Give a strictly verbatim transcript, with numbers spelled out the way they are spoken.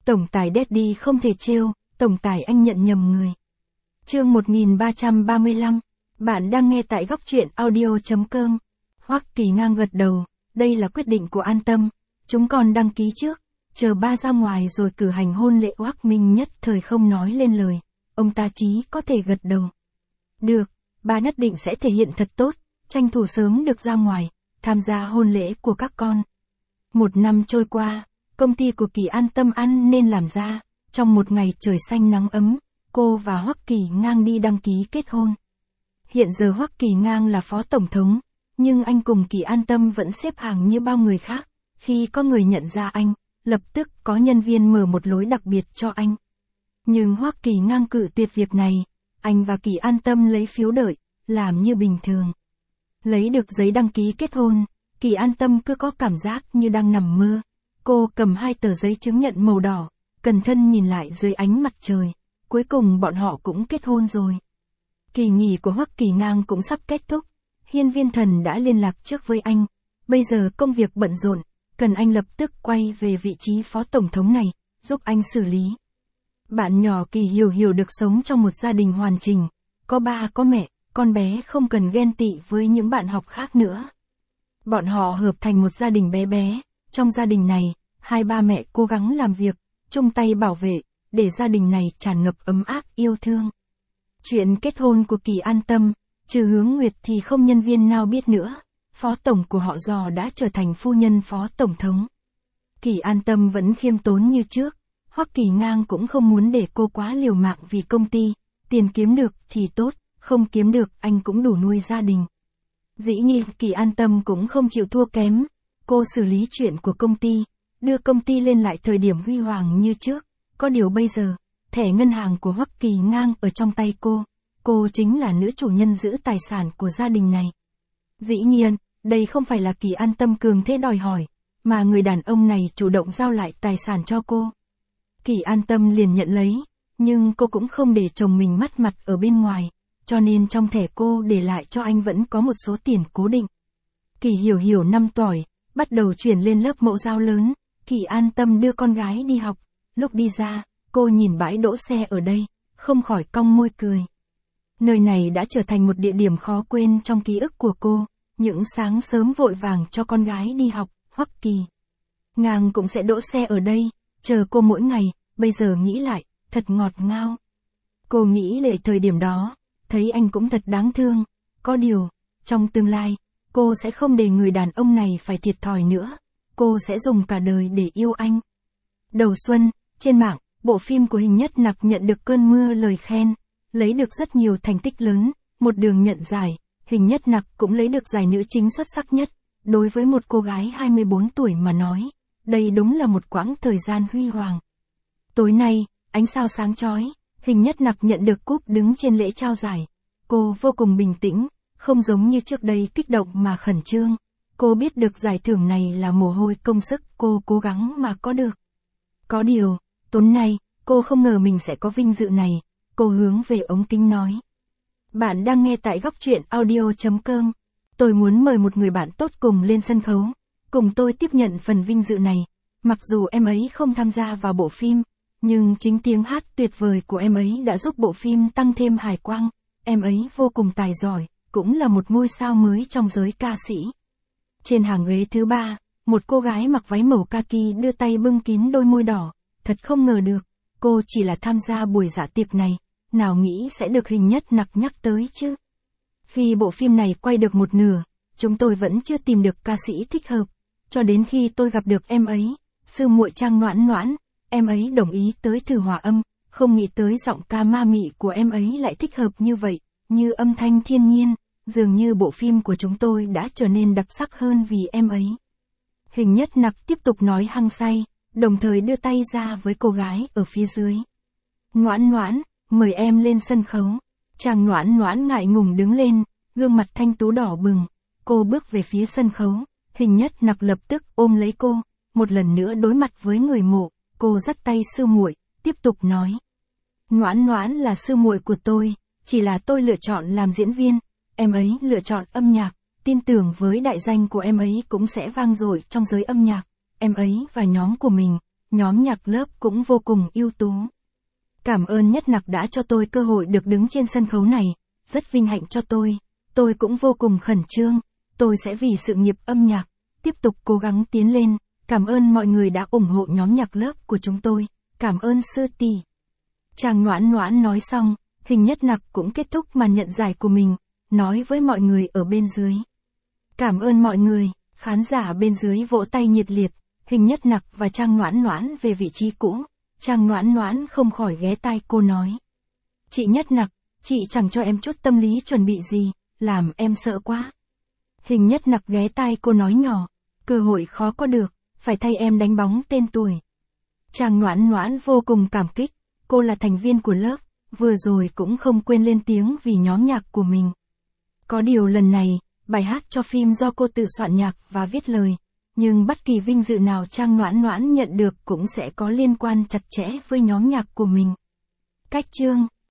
Tổng tài Daddy không thể trêu, tổng tài anh nhận nhầm người. Chương một nghìn ba trăm ba mươi lăm, bạn đang nghe tại góc truyện audio chấm com. Hoắc Kỳ Ngang gật đầu, đây là quyết định của An Tâm, chúng con đăng ký trước, chờ ba ra ngoài rồi cử hành hôn lễ. Hoắc Minh nhất thời không nói lên lời, ông ta chí có thể gật đầu. Được, ba nhất định sẽ thể hiện thật tốt, tranh thủ sớm được ra ngoài, tham gia hôn lễ của các con. Một năm trôi qua, công ty của Kỳ An Tâm ăn nên làm ra, trong một ngày trời xanh nắng ấm, cô và Hoắc Kỳ Ngang đi đăng ký kết hôn. Hiện giờ Hoắc Kỳ Ngang là phó tổng thống, nhưng anh cùng Kỳ An Tâm vẫn xếp hàng như bao người khác. Khi có người nhận ra anh, lập tức có nhân viên mở một lối đặc biệt cho anh. Nhưng Hoắc Kỳ Ngang cự tuyệt việc này, anh và Kỳ An Tâm lấy phiếu đợi, làm như bình thường. Lấy được giấy đăng ký kết hôn, Kỳ An Tâm cứ có cảm giác như đang nằm mơ. Cô cầm hai tờ giấy chứng nhận màu đỏ, cẩn thận nhìn lại dưới ánh mặt trời. Cuối cùng bọn họ cũng kết hôn rồi. Kỳ nghỉ của Hoắc Kỳ Ngang cũng sắp kết thúc. Hiên Viên Thần đã liên lạc trước với anh. Bây giờ công việc bận rộn, cần anh lập tức quay về vị trí phó tổng thống này, giúp anh xử lý. Bạn nhỏ Kỳ Hiểu Hiểu được sống trong một gia đình hoàn chỉnh. Có ba có mẹ, con bé không cần ghen tị với những bạn học khác nữa. Bọn họ hợp thành một gia đình bé bé. Trong gia đình này, hai ba mẹ cố gắng làm việc, chung tay bảo vệ, để gia đình này tràn ngập ấm áp yêu thương. Chuyện kết hôn của Kỳ An Tâm, trừ Hướng Nguyệt thì không nhân viên nào biết nữa. Phó tổng của họ Giò đã trở thành phu nhân phó tổng thống. Kỳ An Tâm vẫn khiêm tốn như trước. Hoắc Kỳ Ngang cũng không muốn để cô quá liều mạng vì công ty. Tiền kiếm được thì tốt, không kiếm được anh cũng đủ nuôi gia đình. Dĩ nhiên Kỳ An Tâm cũng không chịu thua kém. Cô xử lý chuyện của công ty, đưa công ty lên lại thời điểm huy hoàng như trước. Có điều bây giờ, thẻ ngân hàng của Hoắc Kỳ Ngang ở trong tay cô. Cô chính là nữ chủ nhân giữ tài sản của gia đình này. Dĩ nhiên, đây không phải là Kỳ An Tâm cường thế đòi hỏi, mà người đàn ông này chủ động giao lại tài sản cho cô. Kỳ An Tâm liền nhận lấy, nhưng cô cũng không để chồng mình mất mặt ở bên ngoài, cho nên trong thẻ cô để lại cho anh vẫn có một số tiền cố định. Kỳ Hiểu Hiểu năm tuổi, bắt đầu chuyển lên lớp mẫu giáo lớn. Kỳ An Tâm đưa con gái đi học. Lúc đi ra, cô nhìn bãi đỗ xe ở đây, không khỏi cong môi cười. Nơi này đã trở thành một địa điểm khó quên trong ký ức của cô. Những sáng sớm vội vàng cho con gái đi học, Hoắc Kỳ Ngang cũng sẽ đỗ xe ở đây, chờ cô mỗi ngày. Bây giờ nghĩ lại, thật ngọt ngào. Cô nghĩ lại thời điểm đó, thấy anh cũng thật đáng thương. Có điều, trong tương lai, cô sẽ không để người đàn ông này phải thiệt thòi nữa. Cô sẽ dùng cả đời để yêu anh. Đầu xuân, trên mạng, bộ phim của Hình Nhất Nặc nhận được cơn mưa lời khen, lấy được rất nhiều thành tích lớn, một đường nhận giải. Hình Nhất Nặc cũng lấy được giải nữ chính xuất sắc nhất. Đối với một cô gái hai mươi bốn tuổi mà nói, đây đúng là một quãng thời gian huy hoàng. Tối nay, ánh sao sáng chói, Hình Nhất Nặc nhận được cúp đứng trên lễ trao giải. Cô vô cùng bình tĩnh, không giống như trước đây kích động mà khẩn trương. Cô biết được giải thưởng này là mồ hôi công sức cô cố gắng mà có được. Có điều, tối nay, cô không ngờ mình sẽ có vinh dự này. Cô hướng về ống kính nói. Bạn đang nghe tại góc truyện audio chấm com. Tôi muốn mời một người bạn tốt cùng lên sân khấu, cùng tôi tiếp nhận phần vinh dự này. Mặc dù em ấy không tham gia vào bộ phim, nhưng chính tiếng hát tuyệt vời của em ấy đã giúp bộ phim tăng thêm hài quang. Em ấy vô cùng tài giỏi, cũng là một ngôi sao mới trong giới ca sĩ. Trên hàng ghế thứ ba, một cô gái mặc váy màu kaki đưa tay bưng kín đôi môi đỏ. Thật không ngờ được, cô chỉ là tham gia buổi dạ tiệc này, nào nghĩ sẽ được Hình Nhất Nặc nhắc tới chứ. Khi bộ phim này quay được một nửa, chúng tôi vẫn chưa tìm được ca sĩ thích hợp. Cho đến khi tôi gặp được em ấy, sư muội Trang Noãn Noãn, em ấy đồng ý tới thử hòa âm, không nghĩ tới giọng ca ma mị của em ấy lại thích hợp như vậy, như âm thanh thiên nhiên. Dường như bộ phim của chúng tôi đã trở nên đặc sắc hơn vì em ấy. Hình Nhất Nặc tiếp tục nói hăng say, đồng thời đưa tay ra với cô gái ở phía dưới. Noãn Noãn, mời em lên sân khấu. Chàng Noãn Noãn ngại ngùng đứng lên, gương mặt thanh tú đỏ bừng. Cô bước về phía sân khấu. Hình Nhất Nặc lập tức ôm lấy cô, một lần nữa đối mặt với người mộ. Cô dắt tay sư muội, tiếp tục nói. Noãn Noãn là sư muội của tôi, chỉ là tôi lựa chọn làm diễn viên. Em ấy lựa chọn âm nhạc, tin tưởng với đại danh của em ấy cũng sẽ vang dội trong giới âm nhạc. Em ấy và nhóm của mình nhóm nhạc lớp cũng vô cùng ưu tú. Cảm ơn Nhất Nặc đã cho tôi cơ hội được đứng trên sân khấu này, rất vinh hạnh cho tôi, tôi cũng vô cùng khẩn trương, tôi sẽ vì sự nghiệp âm nhạc, tiếp tục cố gắng tiến lên, cảm ơn mọi người đã ủng hộ nhóm nhạc lớp của chúng tôi, cảm ơn sư tỷ. Chàng Noãn Noãn nói xong, Hình Nhất Nặc cũng kết thúc màn nhận giải của mình, nói với mọi người ở bên dưới. Cảm ơn mọi người, khán giả bên dưới vỗ tay nhiệt liệt, Hình Nhất Nặc và Trang Noãn Noãn về vị trí cũ, Trang Noãn Noãn không khỏi ghé tai cô nói. Chị Nhất Nặc, chị chẳng cho em chút tâm lý chuẩn bị gì, làm em sợ quá. Hình Nhất Nặc ghé tai cô nói nhỏ, cơ hội khó có được, phải thay em đánh bóng tên tuổi. Trang Noãn Noãn vô cùng cảm kích, cô là thành viên của lớp, vừa rồi cũng không quên lên tiếng vì nhóm nhạc của mình. Có điều lần này, bài hát cho phim do cô tự soạn nhạc và viết lời, nhưng bất kỳ vinh dự nào Trang Noãn Noãn nhận được cũng sẽ có liên quan chặt chẽ với nhóm nhạc của mình. Cách chương